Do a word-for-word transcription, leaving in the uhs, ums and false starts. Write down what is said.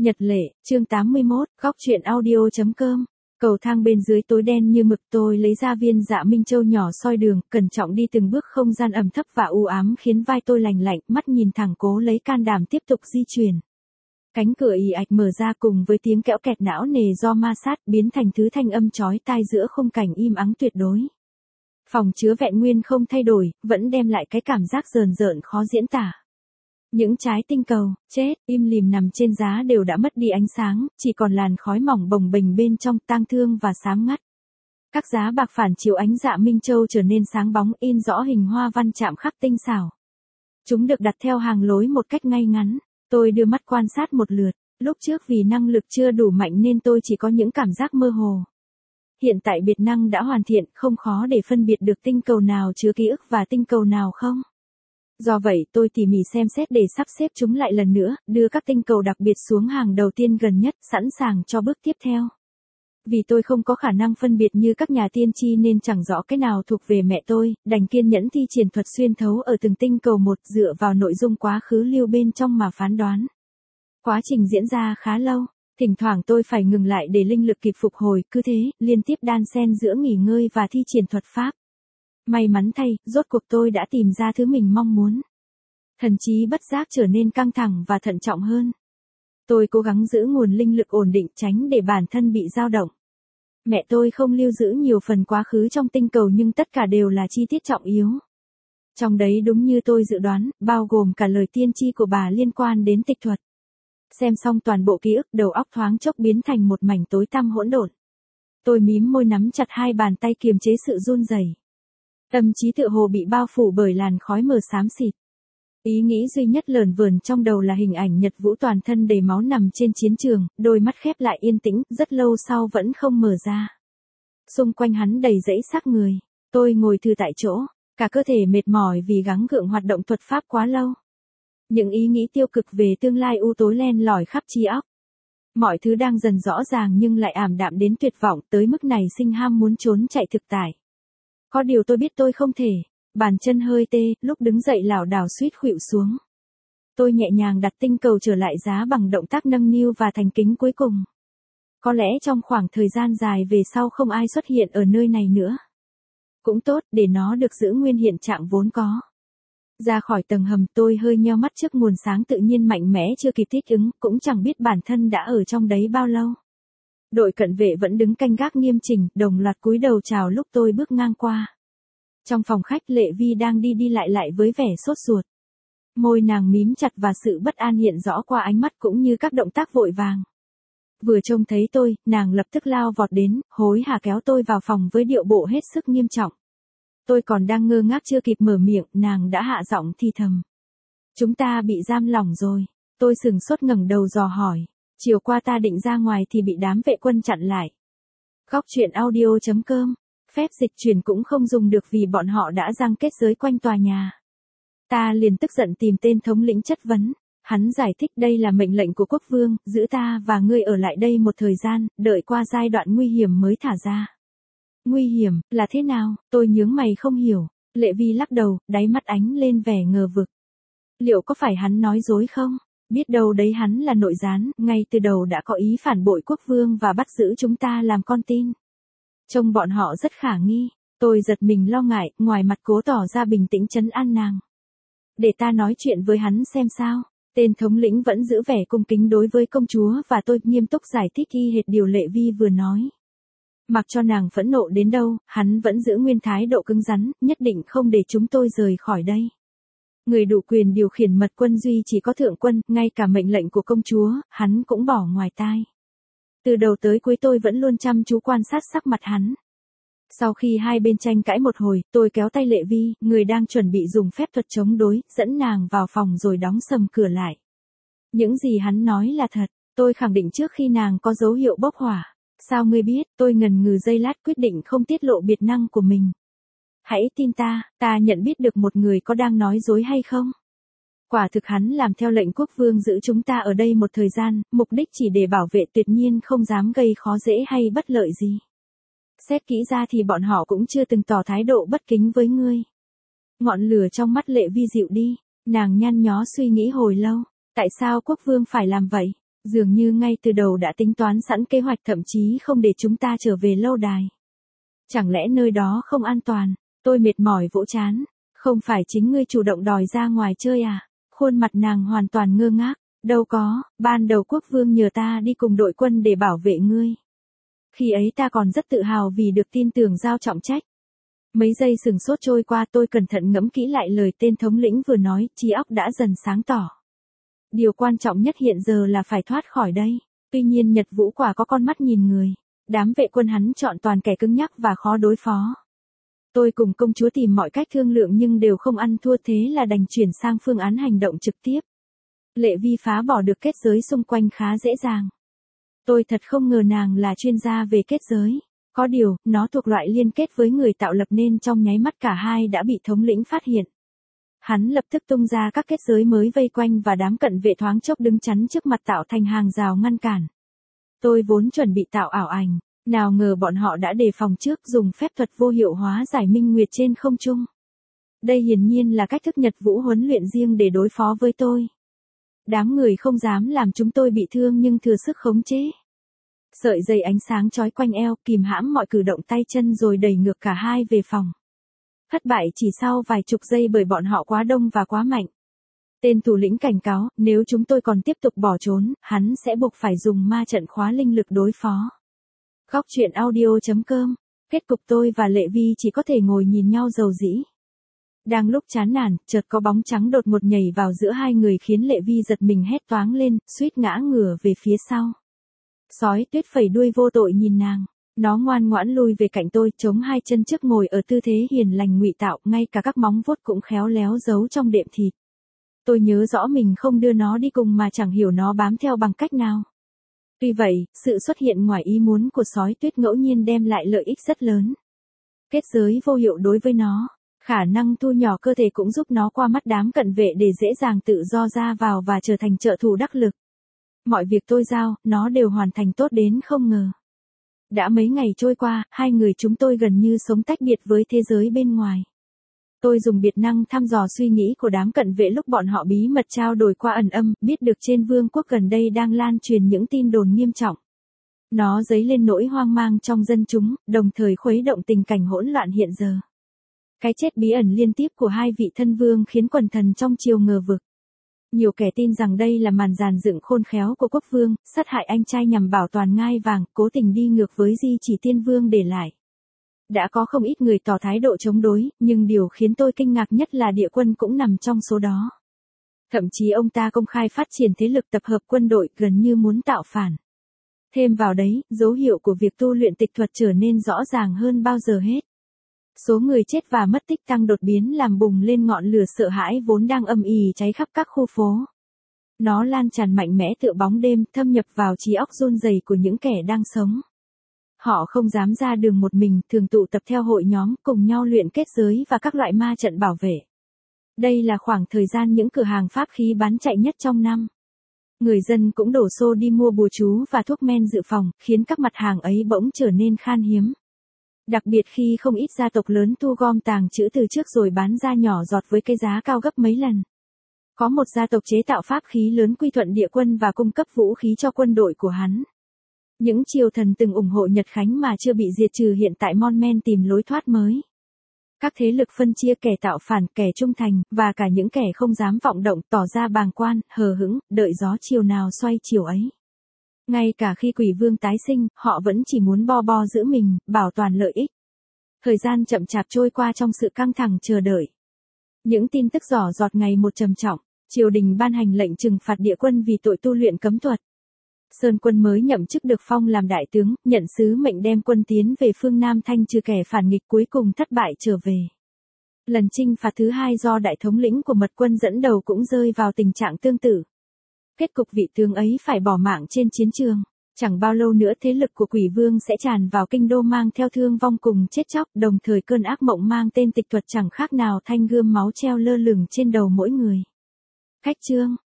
Nhật lệ, chương tám mươi mốt, góc truyện audio.com. Cầu thang bên dưới tối đen như mực, tôi lấy ra viên Dạ Minh Châu nhỏ soi đường, cẩn trọng đi từng bước, không gian ẩm thấp và u ám khiến vai tôi lành lạnh, mắt nhìn thẳng cố lấy can đảm tiếp tục di chuyển. Cánh cửa ì ạch mở ra cùng với tiếng kẽo kẹt não nề do ma sát biến thành thứ thanh âm chói tai giữa khung cảnh im ắng tuyệt đối. Phòng chứa vẹn nguyên không thay đổi, vẫn đem lại cái cảm giác rờn rợn khó diễn tả. Những trái tinh cầu, chết, im lìm nằm trên giá đều đã mất đi ánh sáng, chỉ còn làn khói mỏng bồng bềnh bên trong, tang thương và xám ngắt. Các giá bạc phản chiếu ánh Dạ Minh Châu trở nên sáng bóng, in rõ hình hoa văn chạm khắc tinh xảo. Chúng được đặt theo hàng lối một cách ngay ngắn. Tôi đưa mắt quan sát một lượt, lúc trước vì năng lực chưa đủ mạnh nên tôi chỉ có những cảm giác mơ hồ. Hiện tại biệt năng đã hoàn thiện, không khó để phân biệt được tinh cầu nào chứa ký ức và tinh cầu nào không. Do vậy tôi tỉ mỉ xem xét để sắp xếp chúng lại lần nữa, đưa các tinh cầu đặc biệt xuống hàng đầu tiên gần nhất, sẵn sàng cho bước tiếp theo. Vì tôi không có khả năng phân biệt như các nhà tiên tri nên chẳng rõ cái nào thuộc về mẹ tôi, đành kiên nhẫn thi triển thuật xuyên thấu ở từng tinh cầu một, dựa vào nội dung quá khứ lưu bên trong mà phán đoán. Quá trình diễn ra khá lâu, thỉnh thoảng tôi phải ngừng lại để linh lực kịp phục hồi, cứ thế, liên tiếp đan xen giữa nghỉ ngơi và thi triển thuật pháp. May mắn thay, rốt cuộc tôi đã tìm ra thứ mình mong muốn. Thần trí bất giác trở nên căng thẳng và thận trọng hơn. Tôi cố gắng giữ nguồn linh lực ổn định, tránh để bản thân bị dao động. Mẹ tôi không lưu giữ nhiều phần quá khứ trong tinh cầu nhưng tất cả đều là chi tiết trọng yếu. Trong đấy đúng như tôi dự đoán, bao gồm cả lời tiên tri của bà liên quan đến tịch thuật. Xem xong toàn bộ ký ức, đầu óc thoáng chốc biến thành một mảnh tối tăm hỗn độn. Tôi mím môi nắm chặt hai bàn tay kiềm chế sự run rẩy. Tâm trí tựa hồ bị bao phủ bởi làn khói mờ xám xịt. Ý nghĩ duy nhất lởn vởn trong đầu là hình ảnh Nhật Vũ toàn thân đầy máu nằm trên chiến trường, đôi mắt khép lại yên tĩnh, rất lâu sau vẫn không mở ra. Xung quanh hắn đầy rẫy xác người. Tôi ngồi thư tại chỗ, cả cơ thể mệt mỏi vì gắng gượng hoạt động thuật pháp quá lâu. Những ý nghĩ tiêu cực về tương lai u tối len lỏi khắp trí óc. Mọi thứ đang dần rõ ràng nhưng lại ảm đạm đến tuyệt vọng, tới mức này sinh ham muốn trốn chạy thực tại. Có điều tôi biết tôi không thể. Bàn chân hơi tê, lúc đứng dậy lảo đảo suýt khuỵu xuống. Tôi nhẹ nhàng đặt tinh cầu trở lại giá bằng động tác nâng niu và thành kính cuối cùng. Có lẽ trong khoảng thời gian dài về sau không ai xuất hiện ở nơi này nữa. Cũng tốt, để nó được giữ nguyên hiện trạng vốn có. Ra khỏi tầng hầm, tôi hơi nheo mắt trước nguồn sáng tự nhiên mạnh mẽ chưa kịp thích ứng, cũng chẳng biết bản thân đã ở trong đấy bao lâu. Đội cận vệ vẫn đứng canh gác nghiêm chỉnh, đồng loạt cúi đầu chào lúc tôi bước ngang qua. Trong phòng khách, Lệ Vi đang đi đi lại lại với vẻ sốt ruột. Môi nàng mím chặt và sự bất an hiện rõ qua ánh mắt cũng như các động tác vội vàng. Vừa trông thấy tôi, nàng lập tức lao vọt đến, hối hả kéo tôi vào phòng với điệu bộ hết sức nghiêm trọng. Tôi còn đang ngơ ngác chưa kịp mở miệng, nàng đã hạ giọng thì thầm. Chúng ta bị giam lỏng rồi. Tôi sừng sốt ngẩng đầu dò hỏi. Chiều qua ta định ra ngoài thì bị đám vệ quân chặn lại. Góc truyện audio.com. Phép dịch chuyển cũng không dùng được vì bọn họ đã giăng kết giới quanh tòa nhà. Ta liền tức giận tìm tên thống lĩnh chất vấn. Hắn giải thích đây là mệnh lệnh của quốc vương, giữ ta và ngươi ở lại đây một thời gian, đợi qua giai đoạn nguy hiểm mới thả ra. Nguy hiểm, là thế nào? Tôi nhướng mày không hiểu. Lệ Vi lắc đầu, đáy mắt ánh lên vẻ ngờ vực. Liệu có phải hắn nói dối không? Biết đâu đấy hắn là nội gián, ngay từ đầu đã có ý phản bội quốc vương và bắt giữ chúng ta làm con tin. Trông bọn họ rất khả nghi. Tôi giật mình lo ngại, ngoài mặt cố tỏ ra bình tĩnh trấn an nàng. Để ta nói chuyện với hắn xem sao. Tên thống lĩnh vẫn giữ vẻ cung kính đối với công chúa và tôi nghiêm túc giải thích y hệt điều Lệ Vi vừa nói. Mặc cho nàng phẫn nộ đến đâu, hắn vẫn giữ nguyên thái độ cứng rắn, nhất định không để chúng tôi rời khỏi đây. Người đủ quyền điều khiển mật quân duy chỉ có thượng quân, ngay cả mệnh lệnh của công chúa, hắn cũng bỏ ngoài tai. Từ đầu tới cuối tôi vẫn luôn chăm chú quan sát sắc mặt hắn. Sau khi hai bên tranh cãi một hồi, tôi kéo tay Lệ Vi, người đang chuẩn bị dùng phép thuật chống đối, dẫn nàng vào phòng rồi đóng sầm cửa lại. Những gì hắn nói là thật, tôi khẳng định trước khi nàng có dấu hiệu bốc hỏa. Sao ngươi biết? Tôi ngần ngừ giây lát quyết định không tiết lộ biệt năng của mình. Hãy tin ta, ta nhận biết được một người có đang nói dối hay không? Quả thực hắn làm theo lệnh quốc vương giữ chúng ta ở đây một thời gian, mục đích chỉ để bảo vệ, tuyệt nhiên không dám gây khó dễ hay bất lợi gì. Xét kỹ ra thì bọn họ cũng chưa từng tỏ thái độ bất kính với ngươi. Ngọn lửa trong mắt Lệ Vi dịu đi, nàng nhăn nhó suy nghĩ hồi lâu. Tại sao quốc vương phải làm vậy? Dường như ngay từ đầu đã tính toán sẵn kế hoạch, thậm chí không để chúng ta trở về lâu đài. Chẳng lẽ nơi đó không an toàn? Tôi mệt mỏi vỗ trán. Không phải chính ngươi chủ động đòi ra ngoài chơi à? Khuôn mặt nàng hoàn toàn ngơ ngác. Đâu có, ban đầu quốc vương nhờ ta đi cùng đội quân để bảo vệ ngươi. Khi ấy ta còn rất tự hào vì được tin tưởng giao trọng trách. Mấy giây sừng sốt trôi qua, tôi cẩn thận ngẫm kỹ lại lời tên thống lĩnh vừa nói, trí óc đã dần sáng tỏ. Điều quan trọng nhất hiện giờ là phải thoát khỏi đây. Tuy nhiên Nhật Vũ quả có con mắt nhìn người. Đám vệ quân hắn chọn toàn kẻ cứng nhắc và khó đối phó. Tôi cùng công chúa tìm mọi cách thương lượng nhưng đều không ăn thua, thế là đành chuyển sang phương án hành động trực tiếp. Lệ Vi phá bỏ được kết giới xung quanh khá dễ dàng. Tôi thật không ngờ nàng là chuyên gia về kết giới. Có điều, nó thuộc loại liên kết với người tạo lập nên trong nháy mắt cả hai đã bị thống lĩnh phát hiện. Hắn lập tức tung ra các kết giới mới vây quanh và đám cận vệ thoáng chốc đứng chắn trước mặt tạo thành hàng rào ngăn cản. Tôi vốn chuẩn bị tạo ảo ảnh, nào ngờ bọn họ đã đề phòng trước, dùng phép thuật vô hiệu hóa giải minh nguyệt trên không trung. Đây hiển nhiên là cách thức Nhật Vũ huấn luyện riêng để đối phó với tôi. Đám người không dám làm chúng tôi bị thương nhưng thừa sức khống chế. Sợi dây ánh sáng trói quanh eo, kìm hãm mọi cử động tay chân rồi đẩy ngược cả hai về phòng. Thất bại chỉ sau vài chục giây bởi bọn họ quá đông và quá mạnh. Tên thủ lĩnh cảnh cáo, nếu chúng tôi còn tiếp tục bỏ trốn, hắn sẽ buộc phải dùng ma trận khóa linh lực đối phó. Góc truyện audio chấm com. Kết cục tôi và Lệ Vi chỉ có thể ngồi nhìn nhau dầu dĩ. Đang lúc chán nản, chợt có bóng trắng đột ngột nhảy vào giữa hai người khiến Lệ Vi giật mình hét toáng lên, suýt ngã ngửa về phía sau. Sói Tuyết phẩy đuôi vô tội nhìn nàng. Nó ngoan ngoãn lui về cạnh tôi, chống hai chân trước ngồi ở tư thế hiền lành ngụy tạo, ngay cả các móng vuốt cũng khéo léo giấu trong đệm thịt. Tôi nhớ rõ mình không đưa nó đi cùng mà chẳng hiểu nó bám theo bằng cách nào. Tuy vậy, sự xuất hiện ngoài ý muốn của Sói Tuyết ngẫu nhiên đem lại lợi ích rất lớn. Kết giới vô hiệu đối với nó, khả năng thu nhỏ cơ thể cũng giúp nó qua mắt đám cận vệ để dễ dàng tự do ra vào và trở thành trợ thủ đắc lực. Mọi việc tôi giao, nó đều hoàn thành tốt đến không ngờ. Đã mấy ngày trôi qua, hai người chúng tôi gần như sống tách biệt với thế giới bên ngoài. Tôi dùng biệt năng thăm dò suy nghĩ của đám cận vệ lúc bọn họ bí mật trao đổi qua ẩn âm, biết được trên vương quốc gần đây đang lan truyền những tin đồn nghiêm trọng. Nó dấy lên nỗi hoang mang trong dân chúng, đồng thời khuấy động tình cảnh hỗn loạn hiện giờ. Cái chết bí ẩn liên tiếp của hai vị thân vương khiến quần thần trong triều ngờ vực. Nhiều kẻ tin rằng đây là màn dàn dựng khôn khéo của quốc vương, sát hại anh trai nhằm bảo toàn ngai vàng, cố tình đi ngược với di chỉ tiên vương để lại. Đã có không ít người tỏ thái độ chống đối, nhưng điều khiến tôi kinh ngạc nhất là Địa Quân cũng nằm trong số đó. Thậm chí ông ta công khai phát triển thế lực tập hợp quân đội, gần như muốn tạo phản. Thêm vào đấy, dấu hiệu của việc tu luyện tịch thuật trở nên rõ ràng hơn bao giờ hết. Số người chết và mất tích tăng đột biến làm bùng lên ngọn lửa sợ hãi vốn đang âm ỉ cháy khắp các khu phố. Nó lan tràn mạnh mẽ tựa bóng đêm, thâm nhập vào trí óc run rẩy của những kẻ đang sống. Họ không dám ra đường một mình, thường tụ tập theo hội nhóm, cùng nhau luyện kết giới và các loại ma trận bảo vệ. Đây là khoảng thời gian những cửa hàng pháp khí bán chạy nhất trong năm. Người dân cũng đổ xô đi mua bùa chú và thuốc men dự phòng, khiến các mặt hàng ấy bỗng trở nên khan hiếm. Đặc biệt khi không ít gia tộc lớn thu gom tàng trữ từ trước rồi bán ra nhỏ giọt với cái giá cao gấp mấy lần. Có một gia tộc chế tạo pháp khí lớn quy thuận Địa Quân và cung cấp vũ khí cho quân đội của hắn. Những triều thần từng ủng hộ Nhật Khánh mà chưa bị diệt trừ hiện tại mon men tìm lối thoát mới. Các thế lực phân chia kẻ tạo phản, kẻ trung thành, và cả những kẻ không dám vọng động tỏ ra bàng quan, hờ hững, đợi gió chiều nào xoay chiều ấy. Ngay cả khi quỷ vương tái sinh, họ vẫn chỉ muốn bo bo giữ mình, bảo toàn lợi ích. Thời gian chậm chạp trôi qua trong sự căng thẳng chờ đợi. Những tin tức giỏ giọt ngày một trầm trọng, triều đình ban hành lệnh trừng phạt Địa Quân vì tội tu luyện cấm thuật. Sơn Quân mới nhậm chức được phong làm đại tướng, nhận sứ mệnh đem quân tiến về phương Nam thanh trừ kẻ phản nghịch, cuối cùng thất bại trở về. Lần chinh phạt thứ hai do đại thống lĩnh của mật quân dẫn đầu cũng rơi vào tình trạng tương tự. Kết cục vị tướng ấy phải bỏ mạng trên chiến trường. Chẳng bao lâu nữa thế lực của quỷ vương sẽ tràn vào kinh đô mang theo thương vong cùng chết chóc, đồng thời cơn ác mộng mang tên tịch thuật chẳng khác nào thanh gươm máu treo lơ lửng trên đầu mỗi người. Khách chương